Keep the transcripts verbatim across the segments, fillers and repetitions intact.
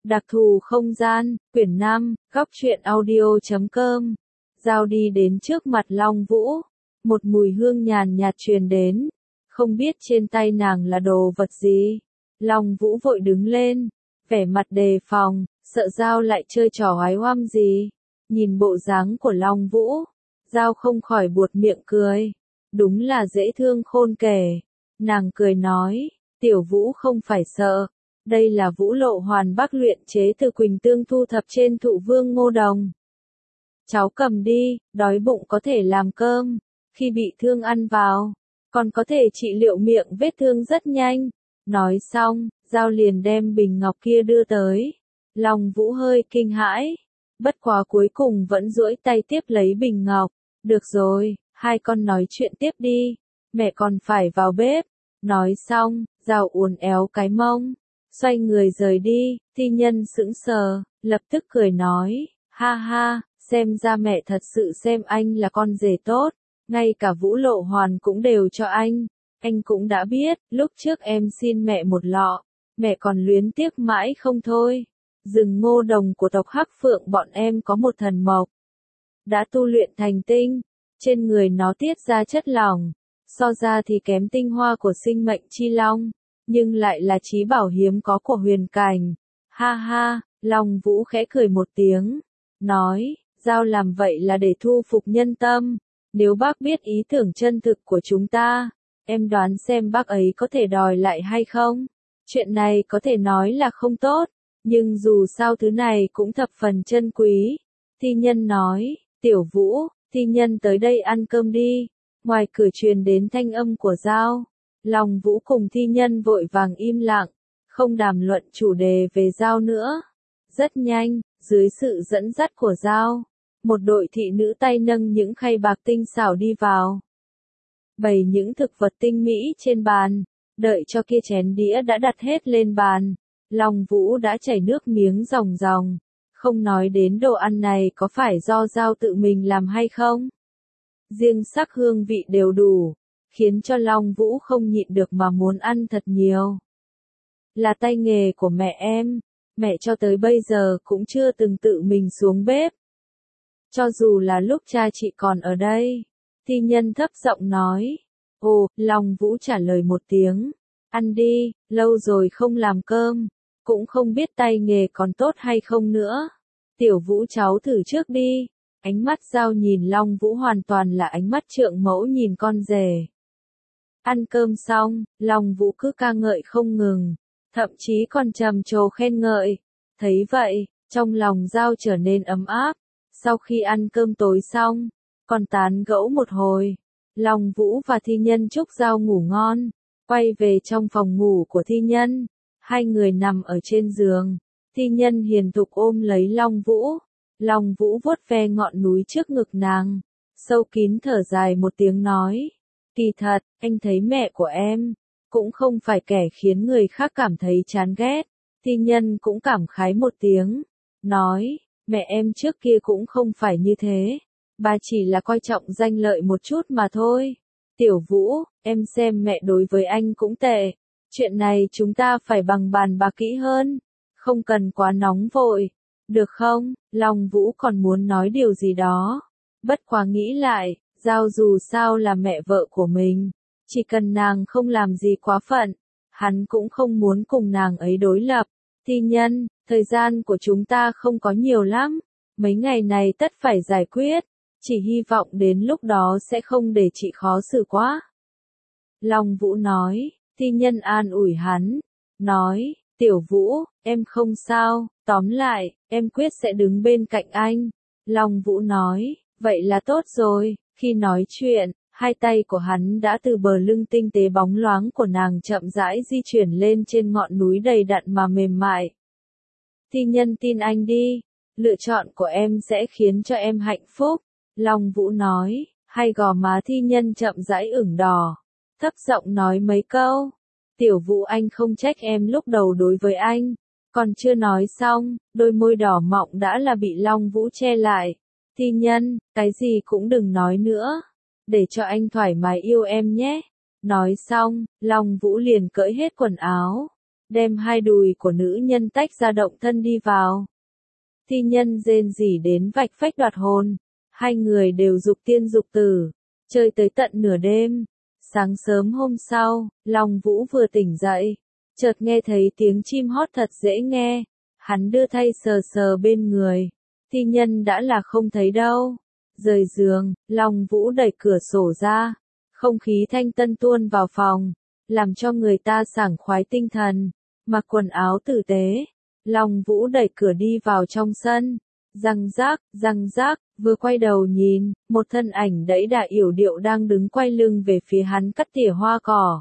Đặc thù không gian, quyển năm, góc truyện audio chấm com. Giao đi đến trước mặt Long Vũ. Một mùi hương nhàn nhạt truyền đến. Không biết trên tay nàng là đồ vật gì. Long Vũ vội đứng lên. Vẻ mặt đề phòng, sợ Giao lại chơi trò oái oăm gì. Nhìn bộ dáng của Long Vũ. Giao không khỏi buột miệng cười. Đúng là dễ thương khôn kể. Nàng cười nói, tiểu Vũ không phải sợ. Đây là Vũ Lộ Hoàn Bắc luyện chế từ Quỳnh Tương thu thập trên thụ vương Ngô Đồng. Cháu cầm đi, đói bụng có thể làm cơm, khi bị thương ăn vào, còn có thể trị liệu miệng vết thương rất nhanh. Nói xong, Giao liền đem bình ngọc kia đưa tới. Long Vũ hơi kinh hãi, bất quá cuối cùng vẫn duỗi tay tiếp lấy bình ngọc. Được rồi, hai con nói chuyện tiếp đi, mẹ còn phải vào bếp. Nói xong, Giao uốn éo cái mông. Xoay người rời đi, thi nhân sững sờ, lập tức cười nói, ha ha, xem ra mẹ thật sự xem anh là con rể tốt, ngay cả Vũ Lộ Hoàn cũng đều cho anh, anh cũng đã biết, lúc trước em xin mẹ một lọ, mẹ còn luyến tiếc mãi không thôi. Rừng Ngô Đồng của tộc Hắc Phượng bọn em có một thần mộc, đã tu luyện thành tinh, trên người nó tiết ra chất lỏng, so ra thì kém tinh hoa của sinh mệnh chi long. Nhưng lại là trí bảo hiếm có của huyền cảnh. Ha ha, Long Vũ khẽ cười một tiếng, nói, Giao làm vậy là để thu phục nhân tâm. Nếu bác biết ý tưởng chân thực của chúng ta, em đoán xem bác ấy có thể đòi lại hay không? Chuyện này có thể nói là không tốt, nhưng dù sao thứ này cũng thập phần chân quý. Thi nhân nói, tiểu Vũ, thi nhân tới đây ăn cơm đi. Ngoài cửa truyền đến thanh âm của Giao. Long Vũ cùng thi nhân vội vàng im lặng, không đàm luận chủ đề về Giao nữa. Rất nhanh, dưới sự dẫn dắt của Giao, một đội thị nữ tay nâng những khay bạc tinh xảo đi vào. Bày những thực vật tinh mỹ trên bàn, đợi cho kia chén đĩa đã đặt hết lên bàn. Long Vũ đã chảy nước miếng ròng ròng, không nói đến đồ ăn này có phải do Giao tự mình làm hay không. Riêng sắc hương vị đều đủ, khiến cho Long Vũ không nhịn được mà muốn ăn thật nhiều. Là tay nghề của mẹ em, mẹ cho tới bây giờ cũng chưa từng tự mình xuống bếp. Cho dù là lúc cha chị còn ở đây, thi nhân thấp giọng nói. Ồ, Long Vũ trả lời một tiếng, ăn đi, lâu rồi không làm cơm, cũng không biết tay nghề còn tốt hay không nữa. Tiểu Vũ cháu thử trước đi. Ánh mắt Giao nhìn Long Vũ hoàn toàn là ánh mắt trượng mẫu nhìn con rể. Ăn cơm xong, Long Vũ cứ ca ngợi không ngừng, thậm chí còn trầm trồ khen ngợi. Thấy vậy, trong lòng Giao trở nên ấm áp. Sau khi ăn cơm tối xong, còn tán gẫu một hồi, Long Vũ và thi nhân chúc Giao ngủ ngon, quay về trong phòng ngủ của thi nhân. Hai người nằm ở trên giường, thi nhân hiền thục ôm lấy Long Vũ. Long Vũ vuốt ve ngọn núi trước ngực nàng, sâu kín thở dài một tiếng nói. Kỳ thật, anh thấy mẹ của em, cũng không phải kẻ khiến người khác cảm thấy chán ghét. Thi nhân cũng cảm khái một tiếng, nói, mẹ em trước kia cũng không phải như thế, bà chỉ là coi trọng danh lợi một chút mà thôi. Tiểu Vũ, em xem mẹ đối với anh cũng tệ, chuyện này chúng ta phải bằng bàn bạc kỹ hơn, không cần quá nóng vội, được không? Long Vũ còn muốn nói điều gì đó, bất quá nghĩ lại, Giao dù sao là mẹ vợ của mình, chỉ cần nàng không làm gì quá phận, hắn cũng không muốn cùng nàng ấy đối lập. Thi nhân, thời gian của chúng ta không có nhiều lắm, mấy ngày này tất phải giải quyết, chỉ hy vọng đến lúc đó sẽ không để chị khó xử quá. Long Vũ nói, thi nhân an ủi hắn, nói, tiểu Vũ, em không sao, tóm lại, em quyết sẽ đứng bên cạnh anh. Long Vũ nói, vậy là tốt rồi. Khi nói chuyện, hai tay của hắn đã từ bờ lưng tinh tế bóng loáng của nàng chậm rãi di chuyển lên trên ngọn núi đầy đặn mà mềm mại. Thi nhân tin anh đi, lựa chọn của em sẽ khiến cho em hạnh phúc. Long Vũ nói, hai gò má thi nhân chậm rãi ửng đỏ, thấp giọng nói mấy câu. Tiểu Vũ anh không trách em lúc đầu đối với anh. Còn chưa nói xong, đôi môi đỏ mọng đã là bị Long Vũ che lại. Thi nhân, cái gì cũng đừng nói nữa, để cho anh thoải mái yêu em nhé. Nói xong, Long Vũ liền cởi hết quần áo, đem hai đùi của nữ nhân tách ra động thân đi vào. Thi nhân rên rỉ đến vạch phách đoạt hồn, hai người đều dục tiên dục tử, chơi tới tận nửa đêm. Sáng sớm hôm sau, Long Vũ vừa tỉnh dậy, chợt nghe thấy tiếng chim hót thật dễ nghe, hắn đưa tay sờ sờ bên người, thi nhân đã là không thấy đâu. Rời giường, Long Vũ đẩy cửa sổ ra, không khí thanh tân tuôn vào phòng, làm cho người ta sảng khoái tinh thần, mặc quần áo tử tế. Long Vũ đẩy cửa đi vào trong sân, răng rác, răng rác, vừa quay đầu nhìn, một thân ảnh đẫy đà yểu điệu đang đứng quay lưng về phía hắn cắt tỉa hoa cỏ.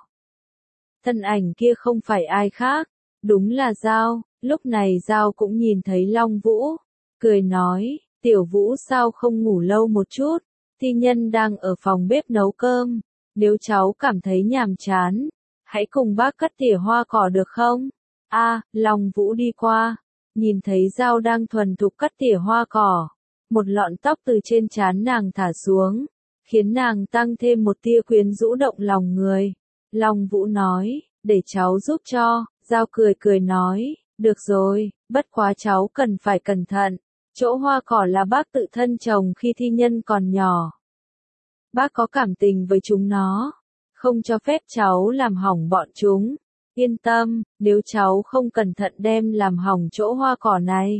Thân ảnh kia không phải ai khác, đúng là Giao. Lúc này Giao cũng nhìn thấy Long Vũ, cười nói, tiểu Vũ sao không ngủ lâu một chút, thi nhân đang ở phòng bếp nấu cơm, nếu cháu cảm thấy nhàm chán, hãy cùng bác cắt tỉa hoa cỏ được không? A, à, Long Vũ đi qua, nhìn thấy Giao đang thuần thục cắt tỉa hoa cỏ, một lọn tóc từ trên trán nàng thả xuống, khiến nàng tăng thêm một tia quyến rũ động lòng người. Long Vũ nói, để cháu giúp cho. Giao cười cười nói, được rồi, bất quá cháu cần phải cẩn thận, chỗ hoa cỏ là bác tự thân trồng khi thi nhân còn nhỏ. Bác có cảm tình với chúng nó, không cho phép cháu làm hỏng bọn chúng. Yên tâm, nếu cháu không cẩn thận đem làm hỏng chỗ hoa cỏ này,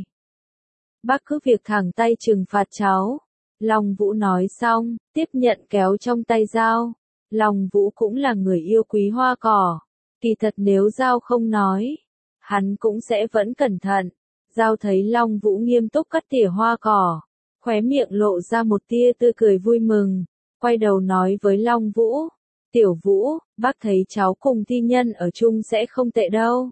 bác cứ việc thẳng tay trừng phạt cháu. Long Vũ nói xong, tiếp nhận kéo trong tay Giao. Long Vũ cũng là người yêu quý hoa cỏ. Kỳ thật nếu Giao không nói, hắn cũng sẽ vẫn cẩn thận. Giao thấy Long Vũ nghiêm túc cắt tỉa hoa cỏ, khóe miệng lộ ra một tia tươi cười vui mừng, quay đầu nói với Long Vũ, tiểu Vũ, bác thấy cháu cùng thi nhân ở chung sẽ không tệ đâu.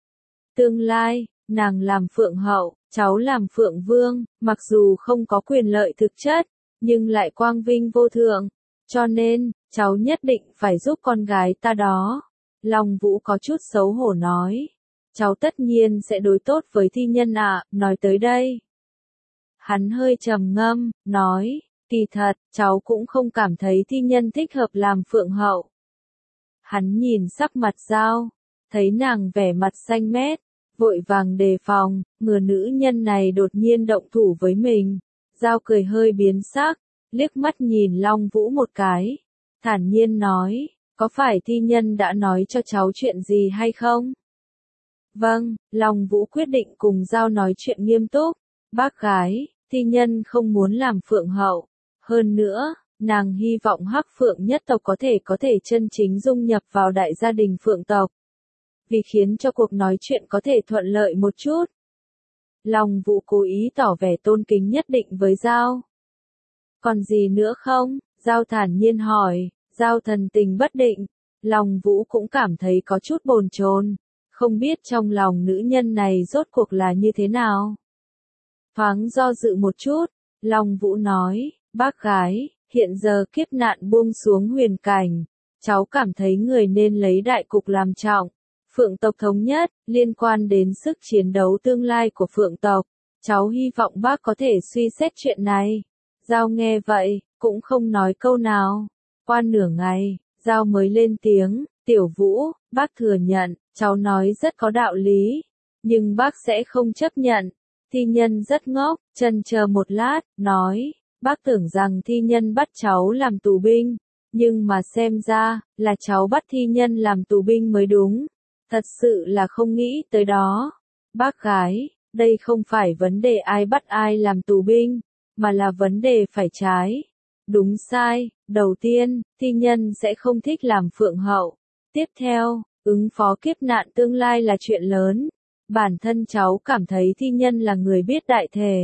Tương lai, nàng làm phượng hậu, cháu làm phượng vương, mặc dù không có quyền lợi thực chất, nhưng lại quang vinh vô thượng, cho nên, cháu nhất định phải giúp con gái ta đó. Long Vũ có chút xấu hổ nói, cháu tất nhiên sẽ đối tốt với thi nhân ạ. Nói tới đây, hắn hơi trầm ngâm, nói, kỳ thật, cháu cũng không cảm thấy thi nhân thích hợp làm phượng hậu. Hắn nhìn sắc mặt Giao, thấy nàng vẻ mặt xanh mét, vội vàng đề phòng, ngừa nữ nhân này đột nhiên động thủ với mình. Giao cười hơi biến sắc, liếc mắt nhìn Long Vũ một cái, thản nhiên nói, có phải thi nhân đã nói cho cháu chuyện gì hay không? Vâng, Long Vũ quyết định cùng Giao nói chuyện nghiêm túc. Bác gái, thi nhân không muốn làm phượng hậu. Hơn nữa, nàng hy vọng Hắc Phượng nhất tộc có thể có thể chân chính dung nhập vào đại gia đình phượng tộc. Vì khiến cho cuộc nói chuyện có thể thuận lợi một chút. Long Vũ cố ý tỏ vẻ tôn kính nhất định với Giao. Còn gì nữa không? Giao thản nhiên hỏi. Giao thần tình bất định, Long Vũ cũng cảm thấy có chút bồn chồn, không biết trong lòng nữ nhân này rốt cuộc là như thế nào. Thoáng do dự một chút, Long Vũ nói, bác gái, hiện giờ kiếp nạn buông xuống huyền cảnh, cháu cảm thấy người nên lấy đại cục làm trọng, phượng tộc thống nhất, liên quan đến sức chiến đấu tương lai của phượng tộc, cháu hy vọng bác có thể suy xét chuyện này. Giao nghe vậy, cũng không nói câu nào. Qua nửa ngày, Giao mới lên tiếng, tiểu Vũ, bác thừa nhận, cháu nói rất có đạo lý, nhưng bác sẽ không chấp nhận. Thi nhân rất ngốc, chần chờ một lát, nói, bác tưởng rằng thi nhân bắt cháu làm tù binh, nhưng mà xem ra, là cháu bắt thi nhân làm tù binh mới đúng, thật sự là không nghĩ tới đó. Bác gái, đây không phải vấn đề ai bắt ai làm tù binh, mà là vấn đề phải trái. Đúng sai, đầu tiên, thi nhân sẽ không thích làm phượng hậu. Tiếp theo, ứng phó kiếp nạn tương lai là chuyện lớn. Bản thân cháu cảm thấy thi nhân là người biết đại thể.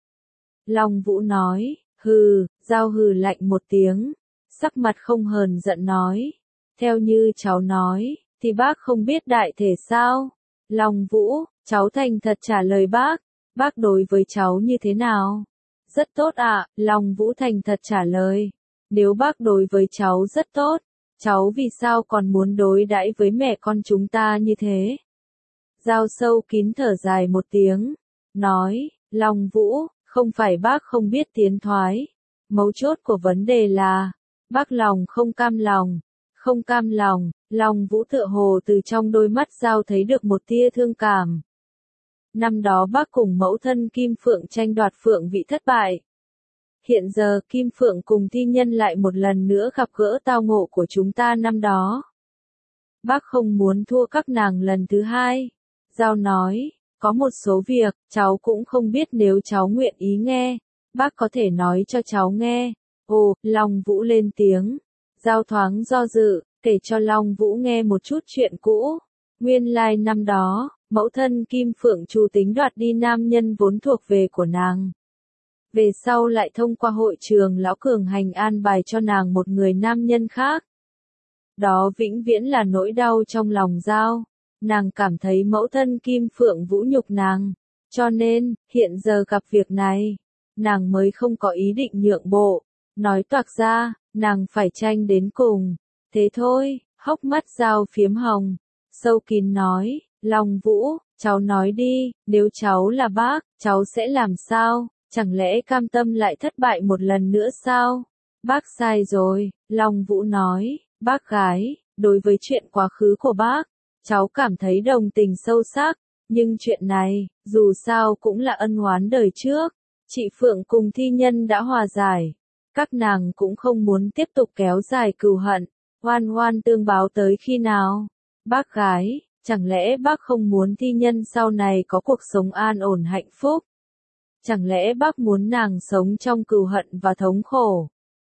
Long Vũ nói, hừ, Giao hừ lạnh một tiếng, sắc mặt không hờn giận nói. Theo như cháu nói, thì bác không biết đại thể sao? Long Vũ, cháu thành thật trả lời bác, bác đối với cháu như thế nào? Rất tốt ạ, à, Long Vũ thành thật trả lời. Nếu bác đối với cháu rất tốt, cháu vì sao còn muốn đối đãi với mẹ con chúng ta như thế? Giao sâu kín thở dài một tiếng, nói, Long Vũ, không phải bác không biết tiến thoái. Mấu chốt của vấn đề là, bác lòng không cam lòng, không cam lòng, Long Vũ tựa hồ từ trong đôi mắt Giao thấy được một tia thương cảm. Năm đó bác cùng mẫu thân Kim Phượng tranh đoạt Phượng vị thất bại. Hiện giờ Kim Phượng cùng thi nhân lại một lần nữa gặp gỡ tao ngộ của chúng ta năm đó. Bác không muốn thua các nàng lần thứ hai. Giao nói, có một số việc, cháu cũng không biết, nếu cháu nguyện ý nghe, bác có thể nói cho cháu nghe. Ồ, Long Vũ lên tiếng. Giao thoáng do dự, kể cho Long Vũ nghe một chút chuyện cũ. Nguyên lai năm đó, mẫu thân Kim Phượng chủ tính đoạt đi nam nhân vốn thuộc về của nàng. Về sau lại thông qua hội trường lão cường hành an bài cho nàng một người nam nhân khác. Đó vĩnh viễn là nỗi đau trong lòng Giao. Nàng cảm thấy mẫu thân Kim Phượng vũ nhục nàng. Cho nên, hiện giờ gặp việc này, nàng mới không có ý định nhượng bộ. Nói toạc ra, nàng phải tranh đến cùng. Thế thôi, hốc mắt Giao phiếm hồng. Sâu kín nói, Long Vũ, cháu nói đi, nếu cháu là bác, cháu sẽ làm sao? Chẳng lẽ cam tâm lại thất bại một lần nữa sao? Bác sai rồi, Long Vũ nói, bác gái, đối với chuyện quá khứ của bác, cháu cảm thấy đồng tình sâu sắc, nhưng chuyện này, dù sao cũng là ân oán đời trước. Chị Phượng cùng thi nhân đã hòa giải, các nàng cũng không muốn tiếp tục kéo dài cừu hận, oan oan tương báo tới khi nào? Bác gái, chẳng lẽ bác không muốn thi nhân sau này có cuộc sống an ổn hạnh phúc? Chẳng lẽ bác muốn nàng sống trong cừu hận và thống khổ?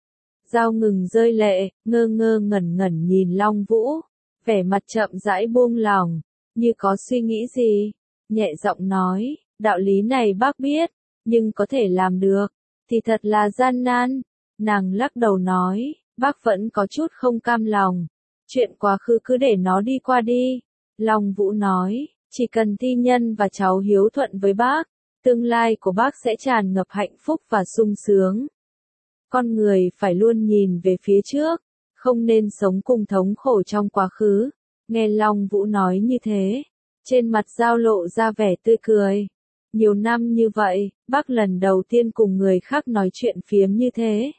Giao ngừng rơi lệ, ngơ ngơ ngẩn ngẩn nhìn Long Vũ, vẻ mặt chậm rãi buông lòng, như có suy nghĩ gì, nhẹ giọng nói, đạo lý này bác biết, nhưng có thể làm được, thì thật là gian nan. Nàng lắc đầu nói, bác vẫn có chút không cam lòng, chuyện quá khứ cứ để nó đi qua đi. Long Vũ nói, chỉ cần thi nhân và cháu hiếu thuận với bác, tương lai của bác sẽ tràn ngập hạnh phúc và sung sướng. Con người phải luôn nhìn về phía trước, không nên sống cùng thống khổ trong quá khứ. Nghe Long Vũ nói như thế, trên mặt Giao lộ ra vẻ tươi cười. Nhiều năm như vậy, bác lần đầu tiên cùng người khác nói chuyện phiếm như thế.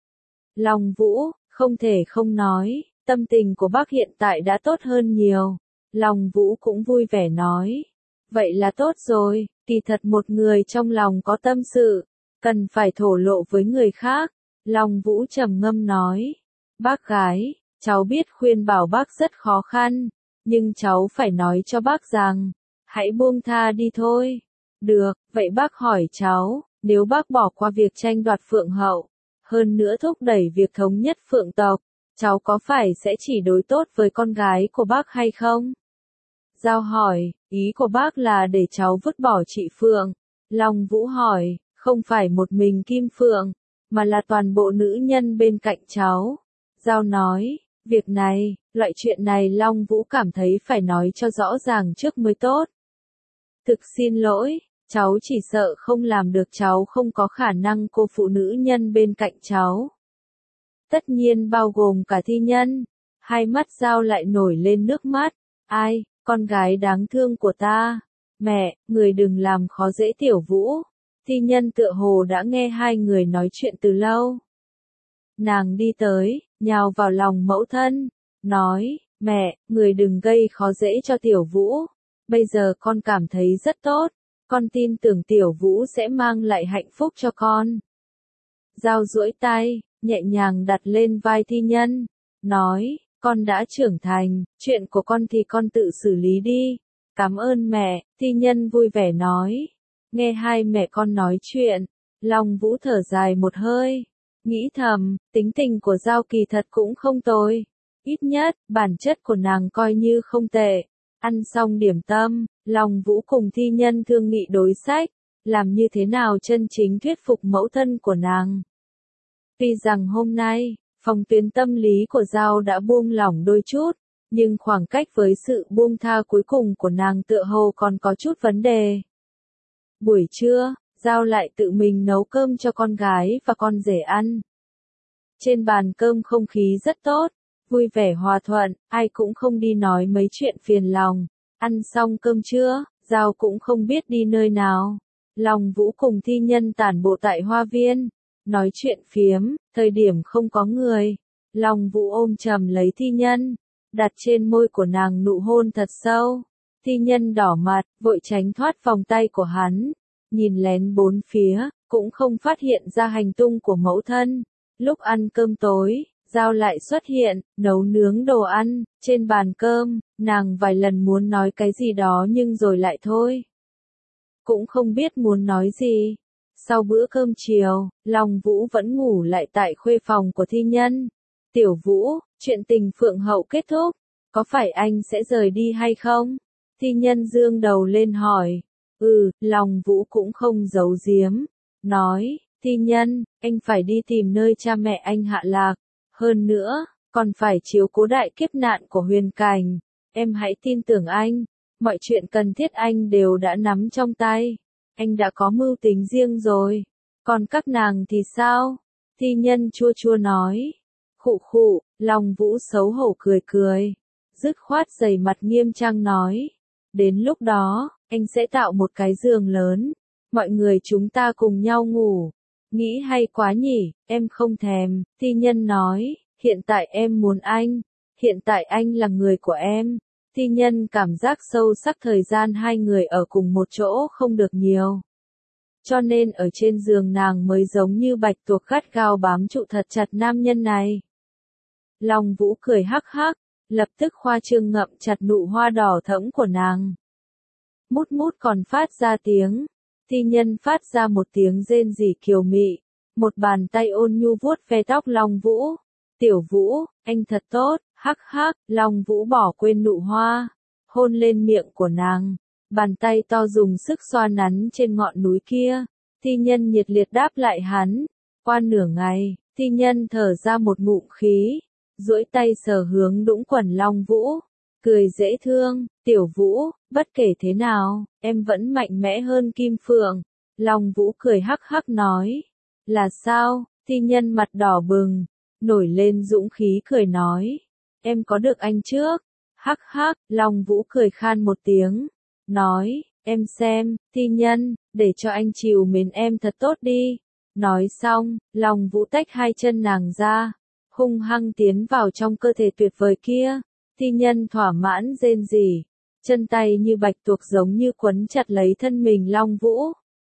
Long Vũ, không thể không nói, tâm tình của bác hiện tại đã tốt hơn nhiều. Long Vũ cũng vui vẻ nói, vậy là tốt rồi, kỳ thật một người trong lòng có tâm sự, cần phải thổ lộ với người khác. Long Vũ trầm ngâm nói, bác gái, cháu biết khuyên bảo bác rất khó khăn, nhưng cháu phải nói cho bác rằng, hãy buông tha đi thôi. Được, vậy bác hỏi cháu, nếu bác bỏ qua việc tranh đoạt Phượng hậu, hơn nữa thúc đẩy việc thống nhất Phượng tộc, cháu có phải sẽ chỉ đối tốt với con gái của bác hay không? Giao hỏi, ý của bác là để cháu vứt bỏ chị Phượng. Long Vũ hỏi, không phải một mình Kim Phượng, mà là toàn bộ nữ nhân bên cạnh cháu. Giao nói, việc này, loại chuyện này Long Vũ cảm thấy phải nói cho rõ ràng trước mới tốt. Thực xin lỗi, cháu chỉ sợ không làm được, cháu không có khả năng cô phụ nữ nhân bên cạnh cháu. Tất nhiên bao gồm cả thi nhân. Hai mắt Giao lại nổi lên nước mắt. Ai, con gái đáng thương của ta. Mẹ, người đừng làm khó dễ Tiểu Vũ. Thi nhân tựa hồ đã nghe hai người nói chuyện từ lâu. Nàng đi tới, nhào vào lòng mẫu thân, nói, mẹ, người đừng gây khó dễ cho Tiểu Vũ. Bây giờ con cảm thấy rất tốt, con tin tưởng Tiểu Vũ sẽ mang lại hạnh phúc cho con. Giao duỗi tay, nhẹ nhàng đặt lên vai thi nhân, nói, con đã trưởng thành, chuyện của con thì con tự xử lý đi. Cảm ơn mẹ, thi nhân vui vẻ nói. Nghe hai mẹ con nói chuyện, Long Vũ thở dài một hơi, nghĩ thầm, tính tình của Giao kỳ thật cũng không tồi. Ít nhất, bản chất của nàng coi như không tệ. Ăn xong điểm tâm, Long Vũ cùng thi nhân thương nghị đối sách, làm như thế nào chân chính thuyết phục mẫu thân của nàng. Tuy rằng hôm nay, phòng tuyến tâm lý của Giao đã buông lỏng đôi chút, nhưng khoảng cách với sự buông tha cuối cùng của nàng tựa hồ còn có chút vấn đề. Buổi trưa, Giao lại tự mình nấu cơm cho con gái và con rể ăn. Trên bàn cơm không khí rất tốt, vui vẻ hòa thuận, ai cũng không đi nói mấy chuyện phiền lòng. Ăn xong cơm trưa, Giao cũng không biết đi nơi nào. Long Vũ cùng thi nhân tản bộ tại hoa viên, nói chuyện phiếm, thời điểm không có người. Long Vũ ôm chầm lấy Thi Nhân, đặt trên môi của nàng nụ hôn thật sâu. Thi Nhân đỏ mặt, vội tránh thoát vòng tay của hắn, nhìn lén bốn phía, cũng không phát hiện ra hành tung của mẫu thân. Lúc ăn cơm tối, Giao lại xuất hiện, nấu nướng đồ ăn, trên bàn cơm, nàng vài lần muốn nói cái gì đó nhưng rồi lại thôi. Cũng không biết muốn nói gì. Sau bữa cơm chiều, Long Vũ vẫn ngủ lại tại khuê phòng của Thi Nhân. Tiểu Vũ, chuyện tình Phượng Hậu kết thúc, có phải anh sẽ rời đi hay không? Thi Nhân dương đầu lên hỏi. Ừ, Long Vũ cũng không giấu giếm. Nói, Thi Nhân, anh phải đi tìm nơi cha mẹ anh hạ lạc. Hơn nữa, còn phải chiếu cố đại kiếp nạn của Huyền Cảnh. Em hãy tin tưởng anh, mọi chuyện cần thiết anh đều đã nắm trong tay. Anh đã có mưu tính riêng rồi. Còn các nàng thì sao? Thi Nhân chua chua nói. Khụ khụ, Long Vũ xấu hổ cười cười. Dứt khoát dày mặt nghiêm trang nói. Đến lúc đó, anh sẽ tạo một cái giường lớn. Mọi người chúng ta cùng nhau ngủ. Nghĩ hay quá nhỉ, em không thèm. Thi Nhân nói. Hiện tại em muốn anh. Hiện tại anh là người của em. Thi Nhân cảm giác sâu sắc thời gian hai người ở cùng một chỗ không được nhiều. Cho nên ở trên giường nàng mới giống như bạch tuộc gắt gao bám trụ thật chặt nam nhân này. Long Vũ cười hắc hắc, lập tức khoa trương ngậm chặt nụ hoa đỏ thẫm của nàng. Mút mút còn phát ra tiếng. Thi Nhân phát ra một tiếng rên rỉ kiều mị. Một bàn tay ôn nhu vuốt ve tóc Long Vũ. Tiểu Vũ, anh thật tốt. Hắc hắc, Long Vũ bỏ quên nụ hoa, hôn lên miệng của nàng, bàn tay to dùng sức xoa nắn trên ngọn núi kia. Thi Nhân nhiệt liệt đáp lại hắn. Qua nửa ngày, Thi Nhân thở ra một ngụm khí, duỗi tay sờ hướng đũng quần Long Vũ, cười dễ thương. Tiểu Vũ, bất kể thế nào, em vẫn mạnh mẽ hơn Kim Phượng. Long Vũ cười hắc hắc nói. Là sao? Thi Nhân mặt đỏ bừng, nổi lên dũng khí cười nói. Em có được anh trước. Hắc hắc, Long Vũ cười khan một tiếng. Nói, em xem, Thi Nhân, để cho anh chiều mến em thật tốt đi. Nói xong, Long Vũ tách hai chân nàng ra, hung hăng tiến vào trong cơ thể tuyệt vời kia. Thi Nhân thỏa mãn rên rỉ, chân tay như bạch tuộc giống như quấn chặt lấy thân mình Long Vũ.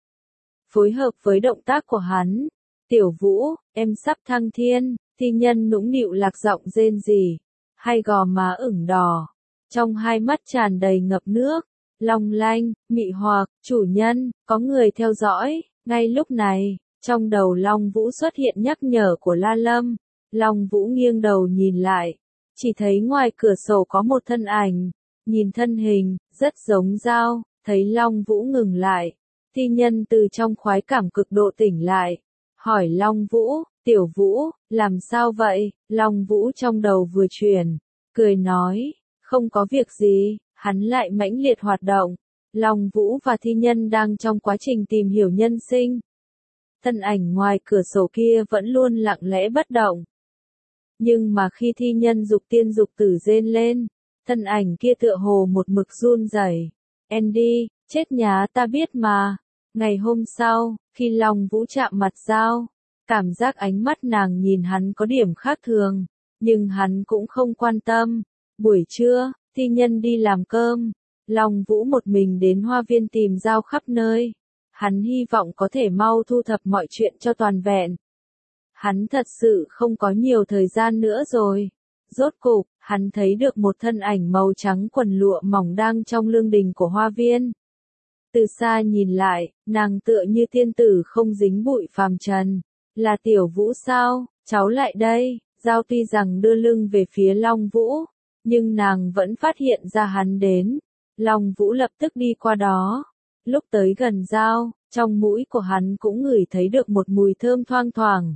Phối hợp với động tác của hắn. Tiểu Vũ, em sắp thăng thiên. Thi Nhân nũng nịu lạc giọng rên rỉ. Hai gò má ửng đỏ, trong hai mắt tràn đầy ngập nước, long lanh, mị hoặc. Chủ nhân, có người theo dõi. Ngay lúc này, trong đầu Long Vũ xuất hiện nhắc nhở của La Lâm. Long Vũ nghiêng đầu nhìn lại, chỉ thấy ngoài cửa sổ có một thân ảnh, nhìn thân hình, rất giống Dao. Thấy Long Vũ ngừng lại, Thi Nhân từ trong khoái cảm cực độ tỉnh lại, hỏi Long Vũ. Tiểu Vũ, làm sao vậy? Long Vũ trong đầu vừa chuyển, cười nói, không có việc gì. Hắn lại mãnh liệt hoạt động. Long Vũ và Thi Nhân đang trong quá trình tìm hiểu nhân sinh. Thân ảnh ngoài cửa sổ kia vẫn luôn lặng lẽ bất động. Nhưng mà khi Thi Nhân dục tiên dục tử rên lên, thân ảnh kia tựa hồ một mực run rẩy. Andy, chết nhá, ta biết mà. Ngày hôm sau, khi Long Vũ chạm mặt Dao, cảm giác ánh mắt nàng nhìn hắn có điểm khác thường, nhưng hắn cũng không quan tâm. Buổi trưa, Thi Nhân đi làm cơm, Long Vũ một mình đến hoa viên tìm Dao khắp nơi. Hắn hy vọng có thể mau thu thập mọi chuyện cho toàn vẹn. Hắn thật sự không có nhiều thời gian nữa rồi. Rốt cục, hắn thấy được một thân ảnh màu trắng quần lụa mỏng đang trong lương đình của hoa viên. Từ xa nhìn lại, nàng tựa như tiên tử không dính bụi phàm trần. Là Tiểu Vũ sao? Cháu lại đây. Dao tuy rằng đưa lưng về phía Long Vũ, nhưng nàng vẫn phát hiện ra hắn đến. Long Vũ lập tức đi qua đó. Lúc tới gần Dao, trong mũi của hắn cũng ngửi thấy được một mùi thơm thoang thoảng.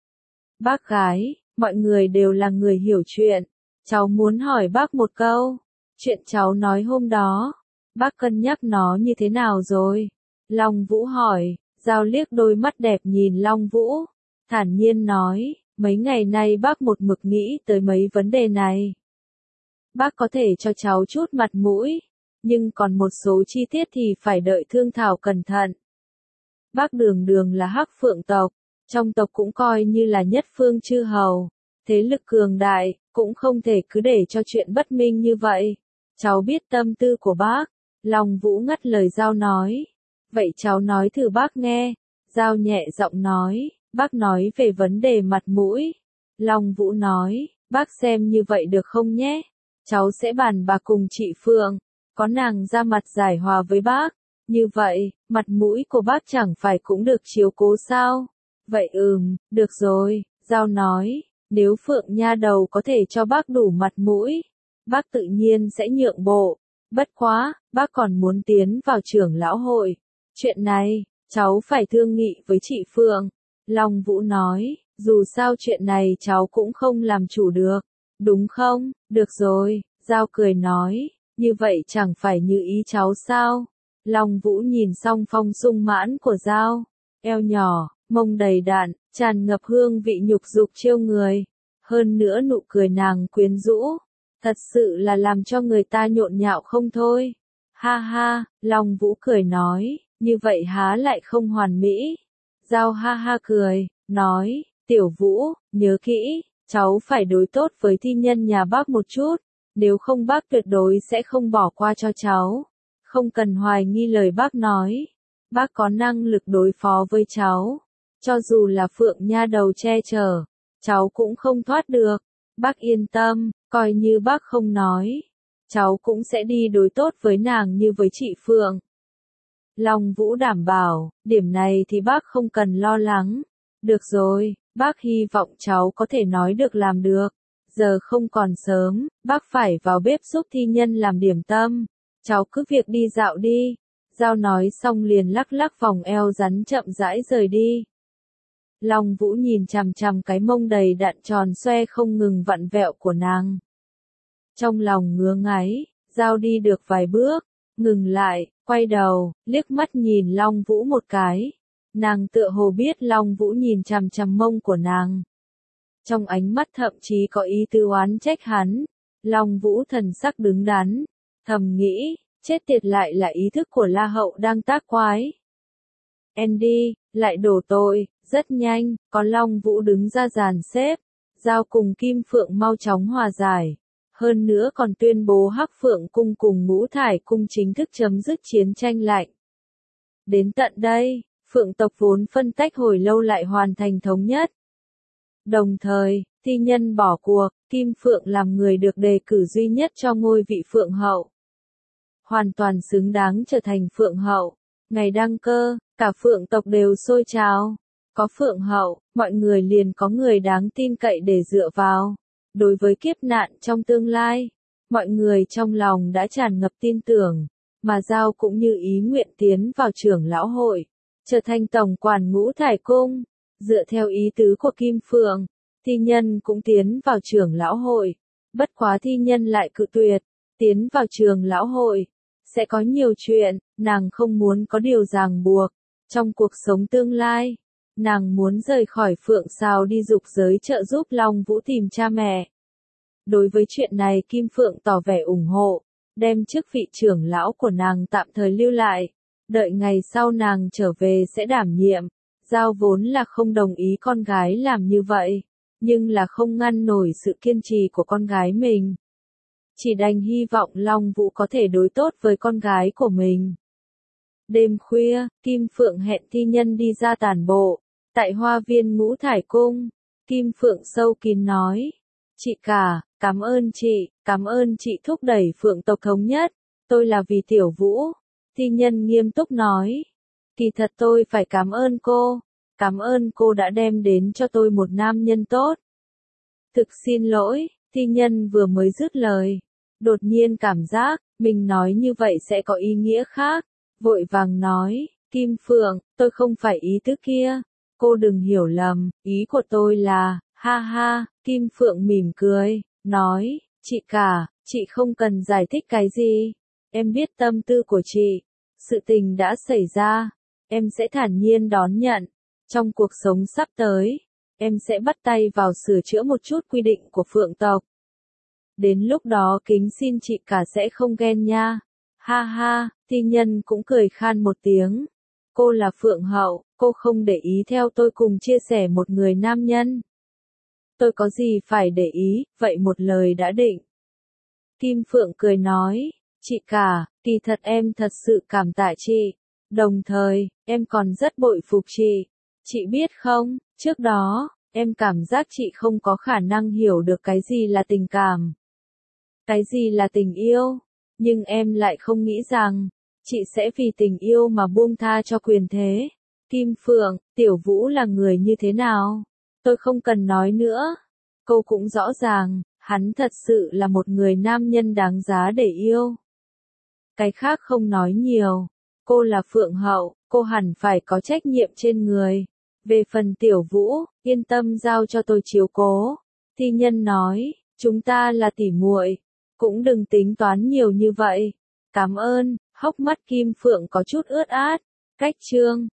Bác gái, mọi người đều là người hiểu chuyện. Cháu muốn hỏi bác một câu. Chuyện cháu nói hôm đó, bác cân nhắc nó như thế nào rồi? Long Vũ hỏi. Dao liếc đôi mắt đẹp nhìn Long Vũ, thản nhiên nói, mấy ngày nay bác một mực nghĩ tới mấy vấn đề này. Bác có thể cho cháu chút mặt mũi, nhưng còn một số chi tiết thì phải đợi thương thảo cẩn thận. Bác đường đường là Hắc Phượng tộc, trong tộc cũng coi như là nhất phương chư hầu, thế lực cường đại, cũng không thể cứ để cho chuyện bất minh như vậy. Cháu biết tâm tư của bác. Long Vũ ngắt lời Giao nói. Vậy cháu nói thử bác nghe. Giao nhẹ giọng nói, bác nói về vấn đề mặt mũi. Long Vũ nói, bác xem như vậy được không nhé? Cháu sẽ bàn bạc cùng chị Phượng, có nàng ra mặt giải hòa với bác. Như vậy, mặt mũi của bác chẳng phải cũng được chiếu cố sao? Vậy ừm, được rồi, Giao nói, nếu Phượng nha đầu có thể cho bác đủ mặt mũi, bác tự nhiên sẽ nhượng bộ. Bất quá, bác còn muốn tiến vào trưởng lão hội. Chuyện này, cháu phải thương nghị với chị Phượng. Long Vũ nói, dù sao chuyện này cháu cũng không làm chủ được. Đúng không? Được rồi, Giao cười nói, như vậy chẳng phải như ý cháu sao? Long Vũ nhìn xong phong sung mãn của Giao, eo nhỏ, mông đầy đặn, tràn ngập hương vị nhục dục trêu người. Hơn nữa nụ cười nàng quyến rũ, thật sự là làm cho người ta nhộn nhạo không thôi. Ha ha, Long Vũ cười nói, như vậy há lại không hoàn mỹ. Giao ha ha cười, nói, Tiểu Vũ, nhớ kỹ, cháu phải đối tốt với thi nhân nhà bác một chút, nếu không bác tuyệt đối sẽ không bỏ qua cho cháu. Không cần hoài nghi lời bác nói, bác có năng lực đối phó với cháu, cho dù là Phượng nha đầu che chở, cháu cũng không thoát được. Bác yên tâm, coi như bác không nói, cháu cũng sẽ đi đối tốt với nàng như với chị Phượng. Long Vũ đảm bảo, điểm này thì bác không cần lo lắng. Được rồi, bác hy vọng cháu có thể nói được làm được. Giờ không còn sớm, bác phải vào bếp giúp thi nhân làm điểm tâm. Cháu cứ việc đi dạo đi. Giao nói xong liền lắc lắc vòng eo rắn chậm rãi rời đi. Long Vũ nhìn chằm chằm cái mông đầy đặn tròn xoe không ngừng vặn vẹo của nàng. Trong lòng ngứa ngáy, Giao đi được vài bước, ngừng lại, quay đầu, liếc mắt nhìn Long Vũ một cái. Nàng tựa hồ biết Long Vũ nhìn chằm chằm mông của nàng. Trong ánh mắt thậm chí có ý tư oán trách hắn. Long Vũ thần sắc đứng đắn, thầm nghĩ, chết tiệt lại là ý thức của La Hậu đang tác quái. Andy, lại đổ tội, rất nhanh, có Long Vũ đứng ra dàn xếp, Giao cùng Kim Phượng mau chóng hòa giải. Hơn nữa còn tuyên bố Hắc Phượng cung cùng Ngũ Thải cung chính thức chấm dứt chiến tranh lạnh. Đến tận đây, Phượng tộc vốn phân tách hồi lâu lại hoàn thành thống nhất. Đồng thời, thi nhân bỏ cuộc, Kim Phượng làm người được đề cử duy nhất cho ngôi vị Phượng hậu. Hoàn toàn xứng đáng trở thành Phượng hậu. Ngày đăng cơ, cả Phượng tộc đều sôi trào. Có Phượng hậu, mọi người liền có người đáng tin cậy để dựa vào. Đối với kiếp nạn trong tương lai, mọi người trong lòng đã tràn ngập tin tưởng, mà Giao cũng như ý nguyện tiến vào trưởng lão hội, trở thành tổng quản Ngũ Thải cung. Dựa theo ý tứ của Kim Phượng, thi nhân cũng tiến vào trưởng lão hội. Bất quá thi nhân lại cự tuyệt, tiến vào trường lão hội sẽ có nhiều chuyện, nàng không muốn có điều ràng buộc. Trong cuộc sống tương lai, nàng muốn rời khỏi Phượng Sào đi dục giới trợ giúp Long Vũ tìm cha mẹ. Đối với chuyện này Kim Phượng tỏ vẻ ủng hộ, đem chức vị trưởng lão của nàng tạm thời lưu lại, đợi ngày sau nàng trở về sẽ đảm nhiệm. Giao vốn là không đồng ý con gái làm như vậy, nhưng là không ngăn nổi sự kiên trì của con gái mình. Chỉ đành hy vọng Long Vũ có thể đối tốt với con gái của mình. Đêm khuya, Kim Phượng hẹn thi nhân đi ra tản bộ, tại hoa viên Ngũ Thải cung. Kim Phượng sâu kín nói, chị cả, cảm ơn chị, cảm ơn chị thúc đẩy Phượng tộc thống nhất, tôi là vì Tiểu Vũ. Thi nhân nghiêm túc nói, kỳ thật tôi phải cảm ơn cô, cảm ơn cô đã đem đến cho tôi một nam nhân tốt. Thực xin lỗi, thi nhân vừa mới dứt lời, đột nhiên cảm giác, mình nói như vậy sẽ có ý nghĩa khác, vội vàng nói, Kim Phượng, tôi không phải ý tứ kia, cô đừng hiểu lầm, ý của tôi là, ha ha, Kim Phượng mỉm cười, nói, chị cả, chị không cần giải thích cái gì, em biết tâm tư của chị, sự tình đã xảy ra, em sẽ thản nhiên đón nhận, trong cuộc sống sắp tới, em sẽ bắt tay vào sửa chữa một chút quy định của Phượng tộc. Đến lúc đó kính xin chị cả sẽ không ghen nha. Ha ha, thi nhân cũng cười khan một tiếng. Cô là Phượng hậu, cô không để ý theo tôi cùng chia sẻ một người nam nhân. tôi có gì phải để ý, vậy một lời đã định. Kim Phượng cười nói, chị cả, kỳ thật em thật sự cảm tạ chị. Đồng thời, em còn rất bội phục chị. Chị biết không, trước đó, em cảm giác chị không có khả năng hiểu được cái gì là tình cảm. Cái gì là tình yêu. Nhưng em lại không nghĩ rằng, chị sẽ vì tình yêu mà buông tha cho quyền thế. Kim Phượng, Tiểu Vũ là người như thế nào? Tôi không cần nói nữa. Cô cũng rõ ràng, hắn thật sự là một người nam nhân đáng giá để yêu. Cái khác không nói nhiều. Cô là Phượng hậu, cô hẳn phải có trách nhiệm trên người. Về phần Tiểu Vũ, yên tâm giao cho tôi chiếu cố. Thi Nhân nói, chúng ta là tỉ muội, cũng đừng tính toán nhiều như vậy. Cảm ơn, hốc mắt Kim Phượng có chút ướt át. Cách chương